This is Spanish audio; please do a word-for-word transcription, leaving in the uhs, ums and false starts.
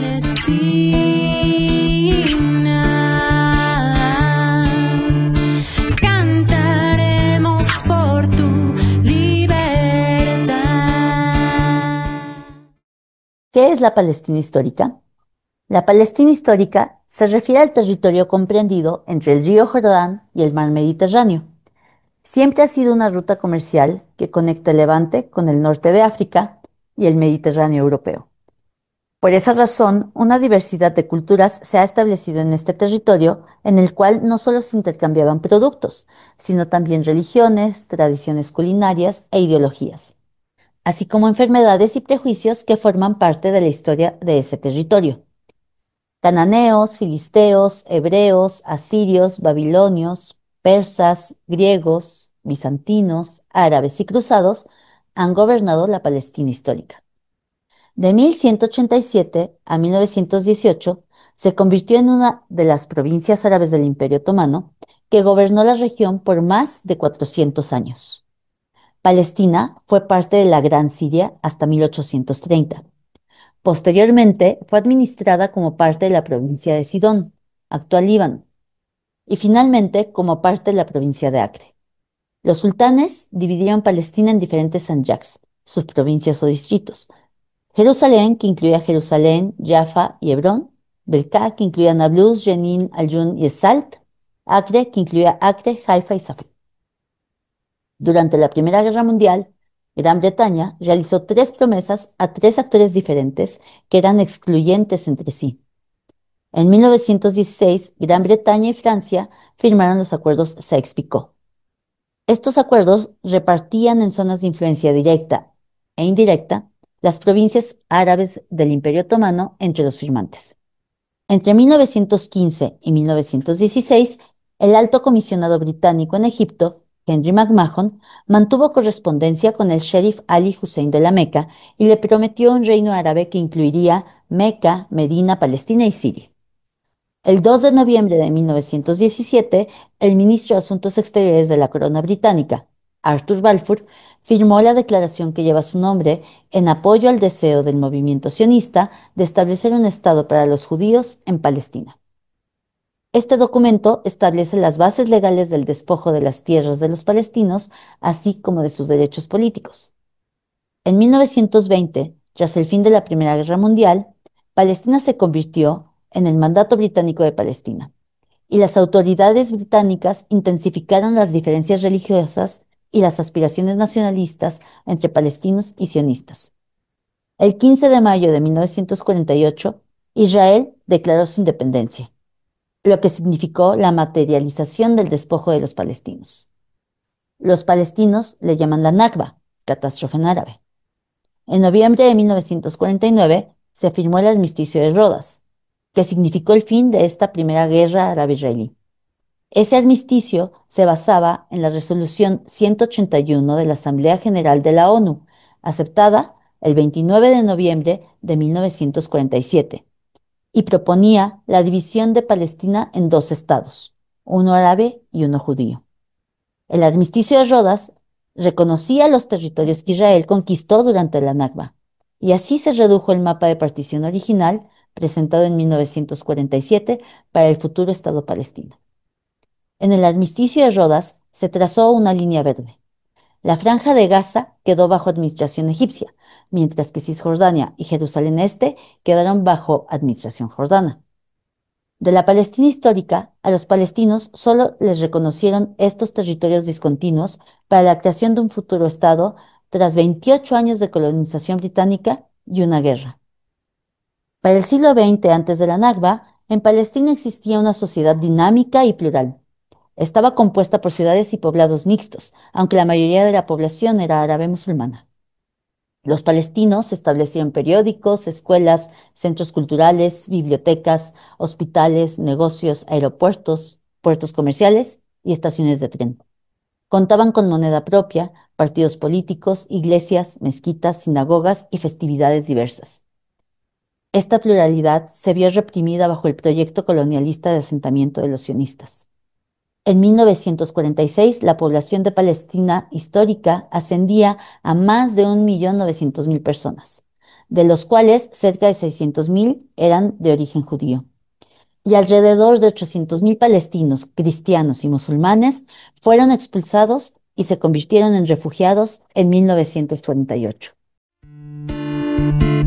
Cantaremos por tu libertad. ¿Qué es la Palestina histórica? La Palestina histórica se refiere al territorio comprendido entre el río Jordán y el mar Mediterráneo. Siempre ha sido una ruta comercial que conecta el Levante con el norte de África y el Mediterráneo europeo. Por esa razón, una diversidad de culturas se ha establecido en este territorio, en el cual no solo se intercambiaban productos, sino también religiones, tradiciones culinarias e ideologías, así como enfermedades y prejuicios que forman parte de la historia de ese territorio. Cananeos, filisteos, hebreos, asirios, babilonios, persas, griegos, bizantinos, árabes y cruzados han gobernado la Palestina histórica. De mil ciento ochenta y siete a mil novecientos dieciocho se convirtió en una de las provincias árabes del Imperio Otomano, que gobernó la región por más de cuatrocientos años. Palestina fue parte de la Gran Siria hasta mil ochocientos treinta. Posteriormente fue administrada como parte de la provincia de Sidón, actual Líbano, y finalmente como parte de la provincia de Acre. Los sultanes dividieron Palestina en diferentes sanjaks, subprovincias o distritos. Jerusalén, que incluía Jerusalén, Jaffa y Hebrón; Belka, que incluía Nablus, Jenin, Aljun y Salt; Acre, que incluía Acre, Haifa y Safed. Durante la Primera Guerra Mundial, Gran Bretaña realizó tres promesas a tres actores diferentes que eran excluyentes entre sí. En mil novecientos dieciséis, Gran Bretaña y Francia firmaron los acuerdos Sykes-Picot. Estos acuerdos repartían en zonas de influencia directa e indirecta las provincias árabes del Imperio Otomano entre los firmantes. Entre mil novecientos quince y mil novecientos dieciséis, el alto comisionado británico en Egipto, Henry McMahon, mantuvo correspondencia con el sheriff Ali Hussein de la Meca y le prometió un reino árabe que incluiría Meca, Medina, Palestina y Siria. El dos de noviembre de mil novecientos diecisiete, el ministro de Asuntos Exteriores de la Corona Británica, Arthur Balfour, firmó la declaración que lleva su nombre en apoyo al deseo del movimiento sionista de establecer un Estado para los judíos en Palestina. Este documento establece las bases legales del despojo de las tierras de los palestinos, así como de sus derechos políticos. En mil novecientos veinte, tras el fin de la Primera Guerra Mundial, Palestina se convirtió en el Mandato Británico de Palestina, y las autoridades británicas intensificaron las diferencias religiosas y las aspiraciones nacionalistas entre palestinos y sionistas. El quince de mayo de mil novecientos cuarenta y ocho, Israel declaró su independencia, lo que significó la materialización del despojo de los palestinos. Los palestinos le llaman la Nakba, catástrofe en árabe. En noviembre de mil novecientos cuarenta y nueve se firmó el armisticio de Rodas, que significó el fin de esta primera guerra árabe-israelí. Ese armisticio se basaba en la resolución ciento ochenta y uno de la Asamblea General de la ONU, aceptada el veintinueve de noviembre de mil novecientos cuarenta y siete, y proponía la división de Palestina en dos estados, uno árabe y uno judío. El armisticio de Rodas reconocía los territorios que Israel conquistó durante la Nakba, y así se redujo el mapa de partición original presentado en mil novecientos cuarenta y siete para el futuro Estado palestino. En el armisticio de Rodas se trazó una línea verde. La franja de Gaza quedó bajo administración egipcia, mientras que Cisjordania y Jerusalén Este quedaron bajo administración jordana. De la Palestina histórica, a los palestinos solo les reconocieron estos territorios discontinuos para la creación de un futuro Estado tras veintiocho años de colonización británica y una guerra. Para el siglo veinte, antes de la Nakba, en Palestina existía una sociedad dinámica y plural. Estaba compuesta por ciudades y poblados mixtos, aunque la mayoría de la población era árabe musulmana. Los palestinos establecieron periódicos, escuelas, centros culturales, bibliotecas, hospitales, negocios, aeropuertos, puertos comerciales y estaciones de tren. Contaban con moneda propia, partidos políticos, iglesias, mezquitas, sinagogas y festividades diversas. Esta pluralidad se vio reprimida bajo el proyecto colonialista de asentamiento de los sionistas. En mil novecientos cuarenta y seis, la población de Palestina histórica ascendía a más de un millón novecientos mil personas, de los cuales cerca de seiscientos mil eran de origen judío. Y alrededor de ochocientos mil palestinos, cristianos y musulmanes fueron expulsados y se convirtieron en refugiados en mil novecientos cuarenta y ocho.